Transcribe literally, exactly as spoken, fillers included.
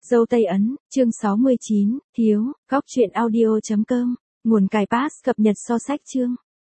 Dâu Tây Ấn, chương sáu mươi chín, thiếu, góc truyện audio chấm com, nguồn cài pass cập nhật so sách chương.